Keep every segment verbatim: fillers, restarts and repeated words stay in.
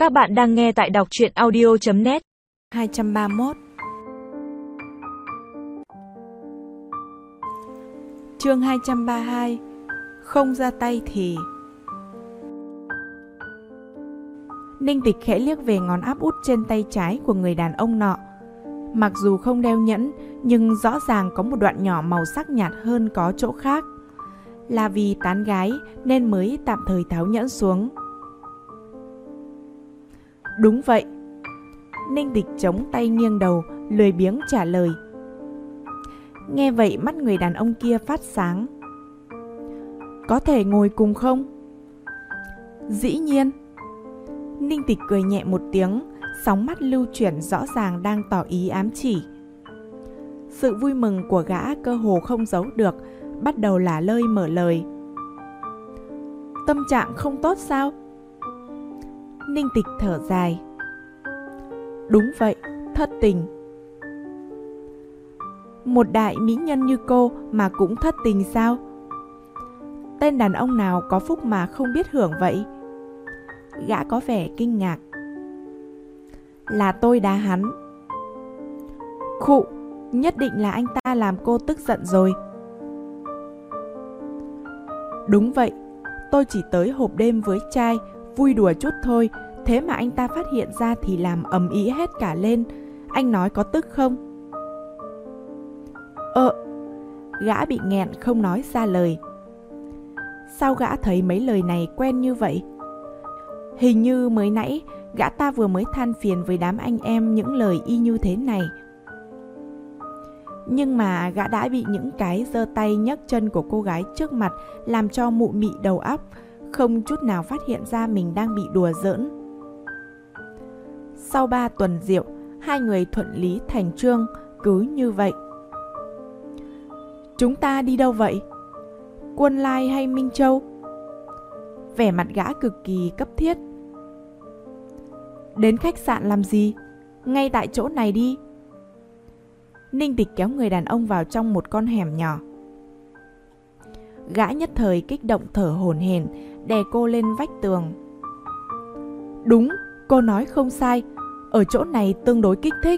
Các bạn đang nghe tại đọc truyện audio chấm net. hai trăm ba mươi mốt. Chương hai trăm ba mươi hai. Không ra tay thì. Ninh Tịch khẽ liếc về ngón áp út trên tay trái của người đàn ông nọ. Mặc dù không đeo nhẫn, nhưng rõ ràng có một đoạn nhỏ màu sắc nhạt hơn có chỗ khác. Là vì tán gái nên mới tạm thời tháo nhẫn xuống. Đúng vậy. Ninh Tịch chống tay nghiêng đầu, lười biếng trả lời. Nghe vậy mắt người đàn ông kia phát sáng. Có thể ngồi cùng không? Dĩ nhiên. Ninh Tịch cười nhẹ một tiếng, sóng mắt lưu chuyển rõ ràng đang tỏ ý ám chỉ. Sự vui mừng của gã cơ hồ không giấu được, bắt đầu lả lơi mở lời. Tâm trạng không tốt sao? Ninh Tịch thở dài. Đúng vậy, thất tình. Một đại mỹ nhân như cô mà cũng thất tình sao? Tên đàn ông nào có phúc mà không biết hưởng vậy? Gã có vẻ kinh ngạc. Là tôi đá hắn. Khụ, nhất định là anh ta làm cô tức giận rồi. Đúng vậy, tôi chỉ tới hộp đêm với trai, vui đùa chút thôi. Thế mà anh ta phát hiện ra thì làm ầm ĩ hết cả lên. Anh nói có tức không? Ờ, gã bị nghẹn không nói ra lời. Sao gã thấy mấy lời này quen như vậy? Hình như mới nãy gã ta vừa mới than phiền với đám anh em những lời y như thế này. Nhưng mà gã đã bị những cái giơ tay nhấc chân của cô gái trước mặt làm cho mụ mị đầu óc, không chút nào phát hiện ra mình đang bị đùa giỡn. Sau ba tuần rượu, hai người thuận lý thành chương, cứ như vậy. Chúng ta đi đâu vậy? Quân Lai hay Minh Châu? Vẻ mặt gã cực kỳ cấp thiết. Đến khách sạn làm gì? Ngay tại chỗ này đi. Ninh Tịch kéo người đàn ông vào trong một con hẻm nhỏ. Gã nhất thời kích động thở hổn hển, đè cô lên vách tường. Đúng, cô nói không sai, ở chỗ này tương đối kích thích.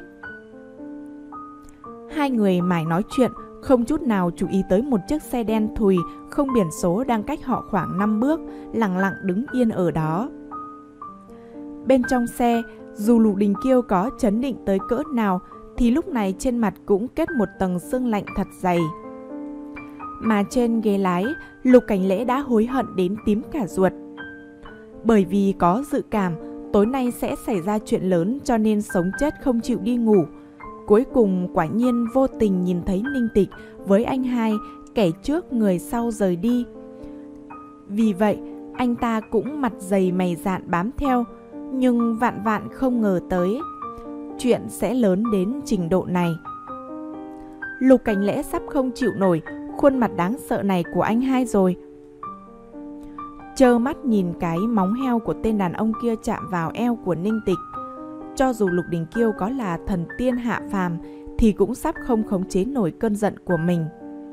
Hai người mải nói chuyện, không chút nào chú ý tới một chiếc xe đen thùi không biển số đang cách họ khoảng năm bước, lặng lặng đứng yên ở đó. Bên trong xe, dù Lục Đình Kiêu có chấn định tới cỡ nào thì lúc này trên mặt cũng kết một tầng sương lạnh thật dày. Mà trên ghế lái, Lục Cảnh Lễ đã hối hận đến tím cả ruột. Bởi vì có dự cảm tối nay sẽ xảy ra chuyện lớn cho nên sống chết không chịu đi ngủ. Cuối cùng quả nhiên vô tình nhìn thấy Ninh Tịch với anh hai, kẻ trước người sau rời đi. Vì vậy anh ta cũng mặt dày mày dạn bám theo, nhưng vạn vạn không ngờ tới chuyện sẽ lớn đến trình độ này. Lục Cảnh Lễ sắp không chịu nổi khuôn mặt đáng sợ này của anh hai rồi. Trơ mắt nhìn cái móng heo của tên đàn ông kia chạm vào eo của Ninh Tịch. Cho dù Lục Đình Kiêu có là thần tiên hạ phàm thì cũng sắp không khống chế nổi cơn giận của mình.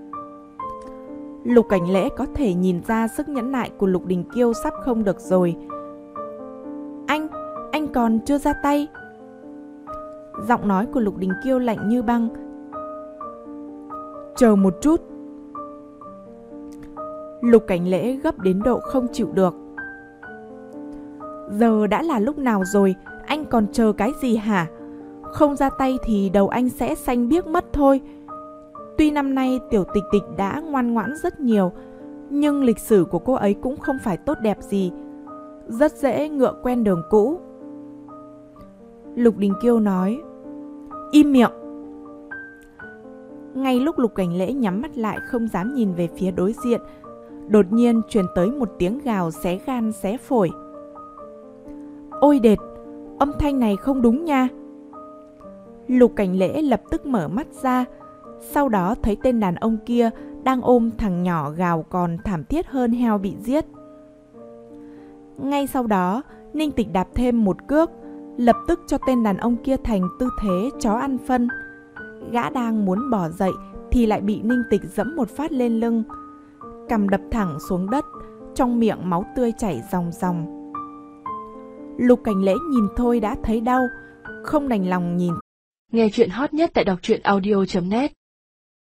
Lục Cảnh Lễ có thể nhìn ra sức nhẫn nại của Lục Đình Kiêu sắp không được rồi. Anh, anh còn chưa ra tay. Giọng nói của Lục Đình Kiêu lạnh như băng. Chờ một chút. Lục Cảnh Lễ gấp đến độ không chịu được. Giờ đã là lúc nào rồi, anh còn chờ cái gì hả? Không ra tay thì đầu anh sẽ xanh biếc mất thôi. Tuy năm nay Tiểu Tịch Tịch đã ngoan ngoãn rất nhiều, nhưng lịch sử của cô ấy cũng không phải tốt đẹp gì. Rất dễ ngựa quen đường cũ. Lục Đình Kiêu nói. Im miệng. Ngay lúc Lục Cảnh Lễ nhắm mắt lại không dám nhìn về phía đối diện, đột nhiên truyền tới một tiếng gào xé gan xé phổi. Ôi đệt, âm thanh này không đúng nha. Lục Cảnh Lễ lập tức mở mắt ra, sau đó thấy tên đàn ông kia đang ôm thằng nhỏ gào còn thảm thiết hơn heo bị giết. Ngay sau đó, Ninh Tịch đạp thêm một cước, lập tức cho tên đàn ông kia thành tư thế chó ăn phân. Gã đang muốn bỏ dậy thì lại bị Ninh Tịch giẫm một phát lên lưng, cằm đập thẳng xuống đất, trong miệng máu tươi chảy ròng ròng. Lục Cảnh Lễ nhìn thôi đã thấy đau, không đành lòng nhìn. Nghe chuyện hot nhất tại đọc truyện audio chấm net.